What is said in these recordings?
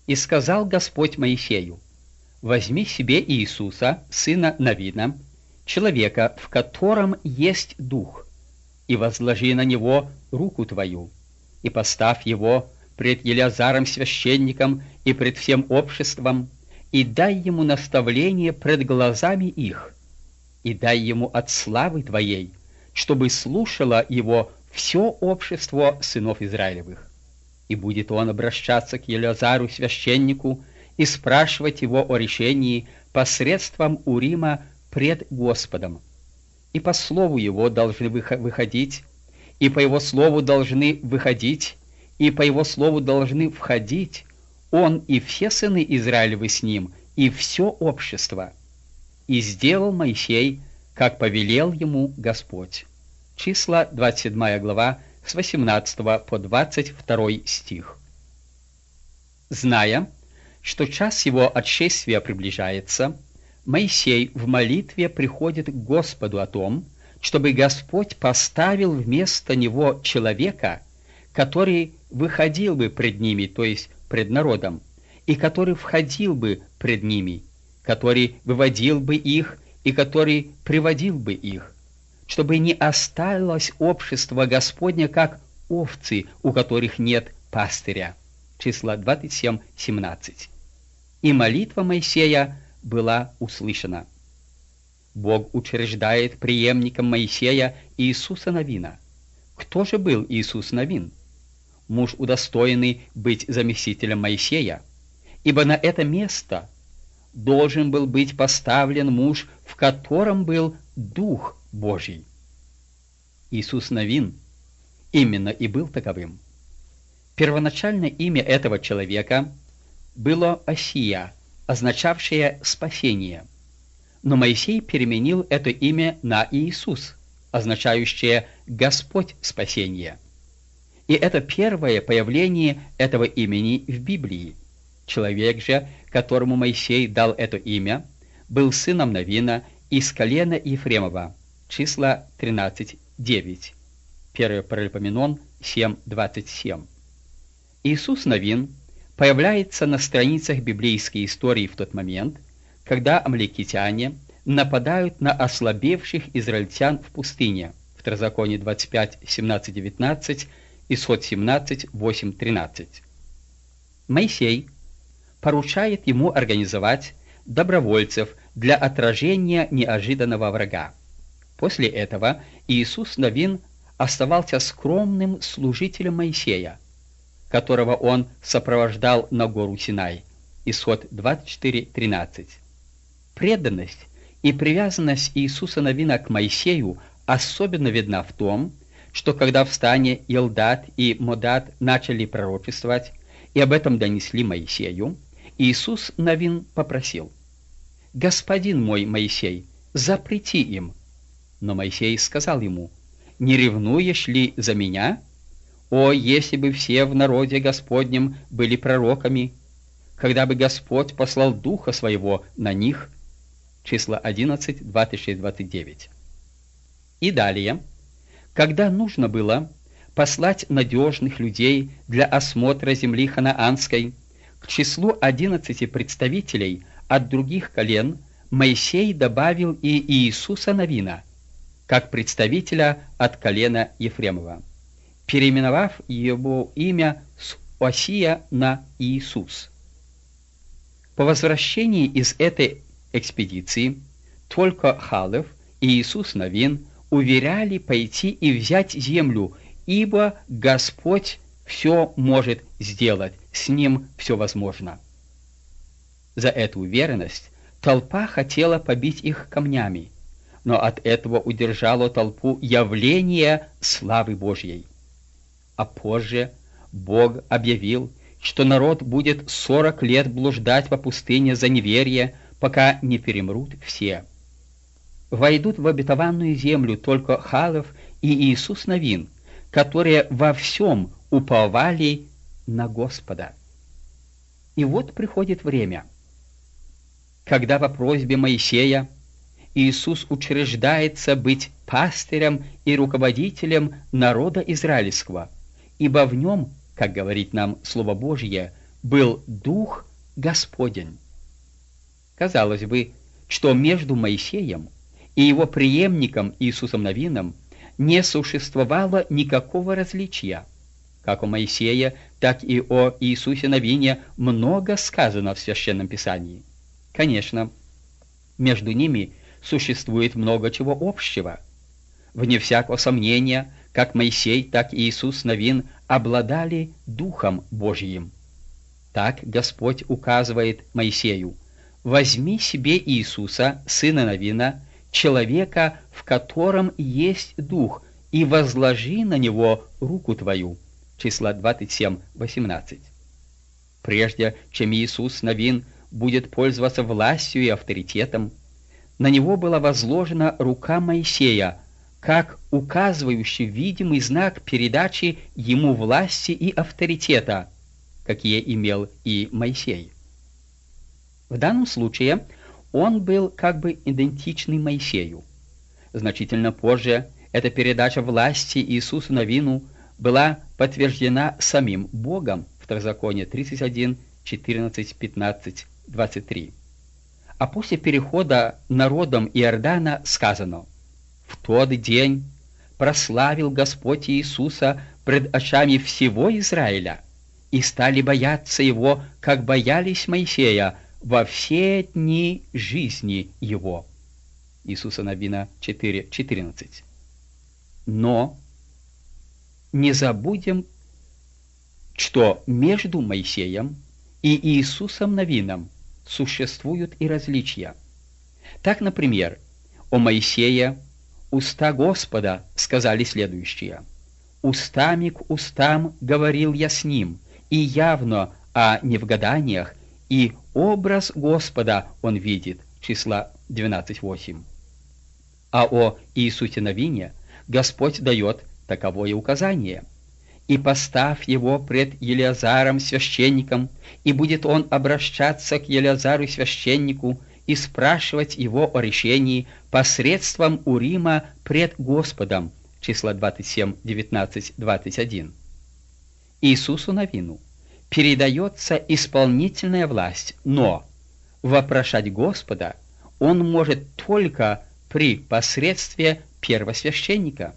«И сказал Господь Моисею: возьми себе Иисуса, сына Навина, человека, в котором есть дух, и возложи на него руку твою, и поставь его пред Елеазаром священником и пред всем обществом, и дай ему наставление пред глазами их, и дай ему от славы твоей, чтобы слушало его все общество сынов Израилевых. И будет он обращаться к Елеазару священнику и спрашивать его о решении посредством Урима пред Господом. И по слову его должны выходить, и по его слову должны выходить, и по его слову должны входить он и все сыны Израилевы с ним, и все общество. И сделал Моисей, как повелел ему Господь». Числа, 27 глава, с 18 по 22 стих. Зная, что час его отшествия приближается, Моисей в молитве приходит к Господу о том, чтобы Господь поставил вместо него человека, который выходил бы пред ними, то есть пред народом, и который входил бы пред ними, который выводил бы их и который приводил бы их, чтобы не осталось общество Господня, как овцы, у которых нет пастыря. Числа 27:17. И молитва Моисея была услышана. Бог учреждает преемником Моисея Иисуса Навина. Кто же был Иисус Навин? Муж, удостоенный быть заместителем Моисея, ибо на это место должен был быть поставлен муж, в котором был Дух Божий. Иисус Навин именно и был таковым. Первоначальное имя этого человека было Осия, означавшее «спасение». Но Моисей переменил это имя на Иисус, означающее «Господь спасение». И это первое появление этого имени в Библии. Человек же, которому Моисей дал это имя, был сыном Навина из колена Ефремова. Числа 13:9. 1 Паралипоменон 7:27. Иисус Навин появляется на страницах библейской истории в тот момент, когда амаликитяне нападают на ослабевших израильтян в пустыне. Второзаконие 25:17-19, Исход 17:8-13. Моисей поручает ему организовать добровольцев для отражения неожиданного врага. После этого Иисус Навин оставался скромным служителем Моисея, которого он сопровождал на гору Синай. Исход 24:13. Преданность и привязанность Иисуса Навина к Моисею особенно видна в том, что когда в стане Елдад и Модад начали пророчествовать и об этом донесли Моисею, Иисус Навин попросил: «Господин мой Моисей, запрети им». Но Моисей сказал ему: «Не ревнуешь ли за меня? О, если бы все в народе Господнем были пророками, когда бы Господь послал Духа Своего на них». Числа 11, 26, 29. И далее, когда нужно было послать надежных людей для осмотра земли ханаанской, к числу 11 представителей от других колен Моисей добавил и Иисуса Навина, как представителя от колена Ефремова, переименовав его имя с Осия на Иисус. По возвращении из этой экспедиции только Халев и Иисус Навин уверяли пойти и взять землю, ибо Господь все может сделать, с Ним все возможно. За эту уверенность толпа хотела побить их камнями, но от этого удержало толпу явление славы Божьей. А позже Бог объявил, что народ будет 40 лет блуждать по пустыне за неверие, пока не перемрут все. Войдут в обетованную землю только Халев и Иисус Навин, которые во всем уповали на Господа. И вот приходит время, когда по просьбе Моисея Иисус учреждается быть пастырем и руководителем народа израильского, ибо в нем, как говорит нам Слово Божье, был Дух Господень. Казалось бы, что между Моисеем и его преемником Иисусом Новином не существовало никакого различия. Как о Моисее, так и о Иисусе Новине много сказано в Священном Писании. Конечно, между ними существует много чего общего. Вне всякого сомнения, как Моисей, так и Иисус Новин обладали Духом Божьим. Так Господь указывает Моисею: «Возьми себе Иисуса, сына Новина, человека, в котором есть Дух, и возложи на него руку твою». Числа 27:18. Прежде чем Иисус Новин будет пользоваться властью и авторитетом, на него была возложена рука Моисея, как указывающий видимый знак передачи ему власти и авторитета, какие имел и Моисей. В данном случае он был как бы идентичный Моисею. Значительно позже эта передача власти Иисусу Новину была подтверждена самим Богом, Второзаконие 31, 14, 15, 23. А после перехода народом Иордана сказано: «В тот день прославил Господь Иисуса пред очами всего Израиля, и стали бояться Его, как боялись Моисея во все дни жизни Его». Иисуса Новина 4:14. Но не забудем, что между Моисеем и Иисусом Новином существуют и различия. Так, например, о Моисее уста Господа сказали следующее: «Устами к устам говорил я с ним, и явно, а не в гаданиях, и образ Господа он видит». Числа 12:8. А о Иисусе Новине Господь дает таковое указание: «И поставь его пред Елеазаром священником, и будет он обращаться к Елеазару священнику и спрашивать его о решении посредством Урима пред Господом». Числа 27, 19, 21. Иисусу Новину передается исполнительная власть, но вопрошать Господа он может только при посредстве первосвященника.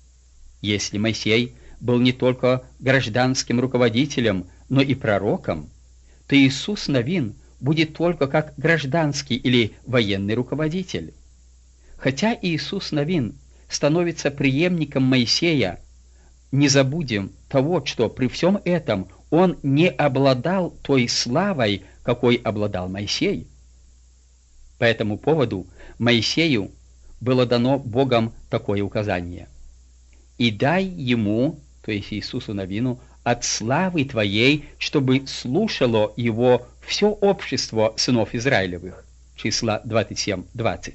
Если Моисей был не только гражданским руководителем, но и пророком, то Иисус Новин будет только как гражданский или военный руководитель. Хотя Иисус Новин становится преемником Моисея, не забудем того, что при всем этом он не обладал той славой, какой обладал Моисей. По этому поводу Моисею было дано Богом такое указание: «И дай ему», то есть Иисусу Новину, «от славы твоей, чтобы слушало его все общество сынов Израилевых». Числа 27:20.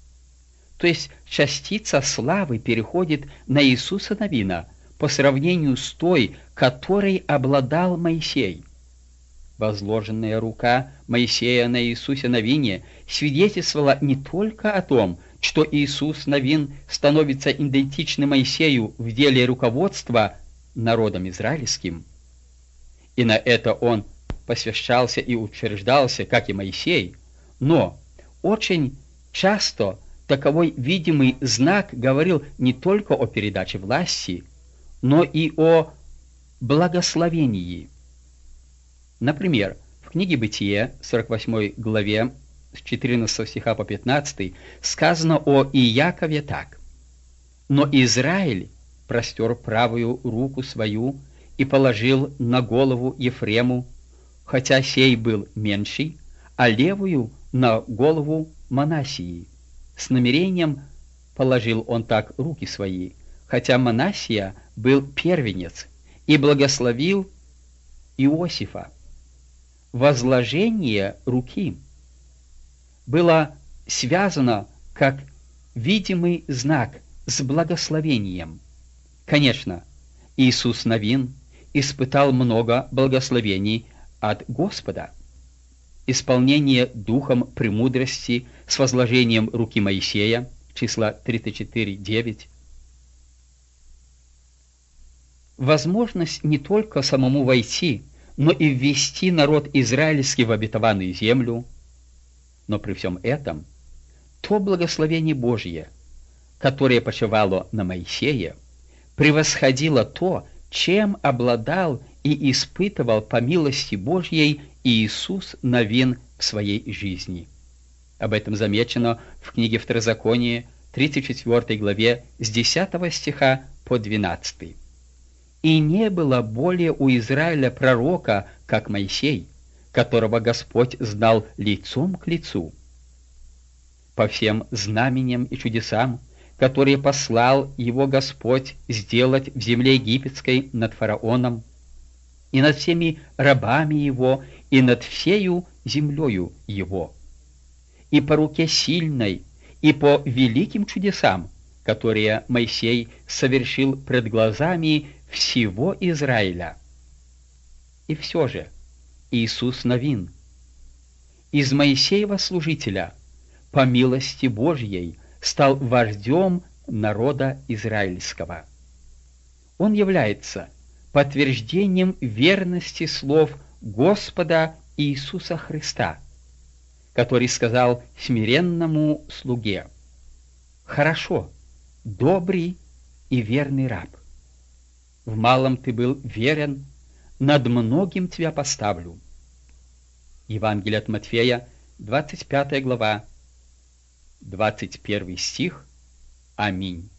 То есть частица славы переходит на Иисуса Новина по сравнению с той, которой обладал Моисей. Возложенная рука Моисея на Иисусе Новине свидетельствовала не только о том, что Иисус Новин становится идентичным Моисею в деле руководства народом израильским, и на это он посвящался и утверждался, как и Моисей, но очень часто таковой видимый знак говорил не только о передаче власти, но и о благословении. Например, в книге Бытие, 48 главе, с 14 стиха по 15, сказано о Иакове так: «Но Израиль простер правую руку свою и положил на голову Ефрему, хотя сей был меньший, а левую на голову Манассии. С намерением положил он так руки свои, хотя Манассия был первенец, и благословил Иосифа». Возложение руки было связано как видимый знак с благословением. Конечно, Иисус Новин испытал много благословений от Господа. Исполнение духом премудрости с возложением руки Моисея, числа 34:9. Возможность не только самому войти, но и ввести народ израильский в обетованную землю. Но при всем этом то благословение Божье, которое почивало на Моисее, превосходило то, чем обладал и испытывал по милости Божьей Иисус Навин в своей жизни. Об этом замечено в книге Второзаконие, 34 главе, с 10 стиха по 12. «И не было более у Израиля пророка, как Моисей, которого Господь знал лицом к лицу. По всем знаменям и чудесам, которые послал его Господь сделать в земле египетской над фараоном, и над всеми рабами его, и над всею землею его, и по руке сильной, и по великим чудесам, которые Моисей совершил пред глазами всего Израиля. И все же Иисус Навин, из Моисеева служителя, по милости Божьей, стал вождем народа израильского. Он является подтверждением верности слов Господа Иисуса Христа, который сказал смиренному слуге: «Хорошо, добрый и верный раб. В малом ты был верен, над многим тебя поставлю». Евангелие от Матфея, 25 глава, 21 стих. Аминь.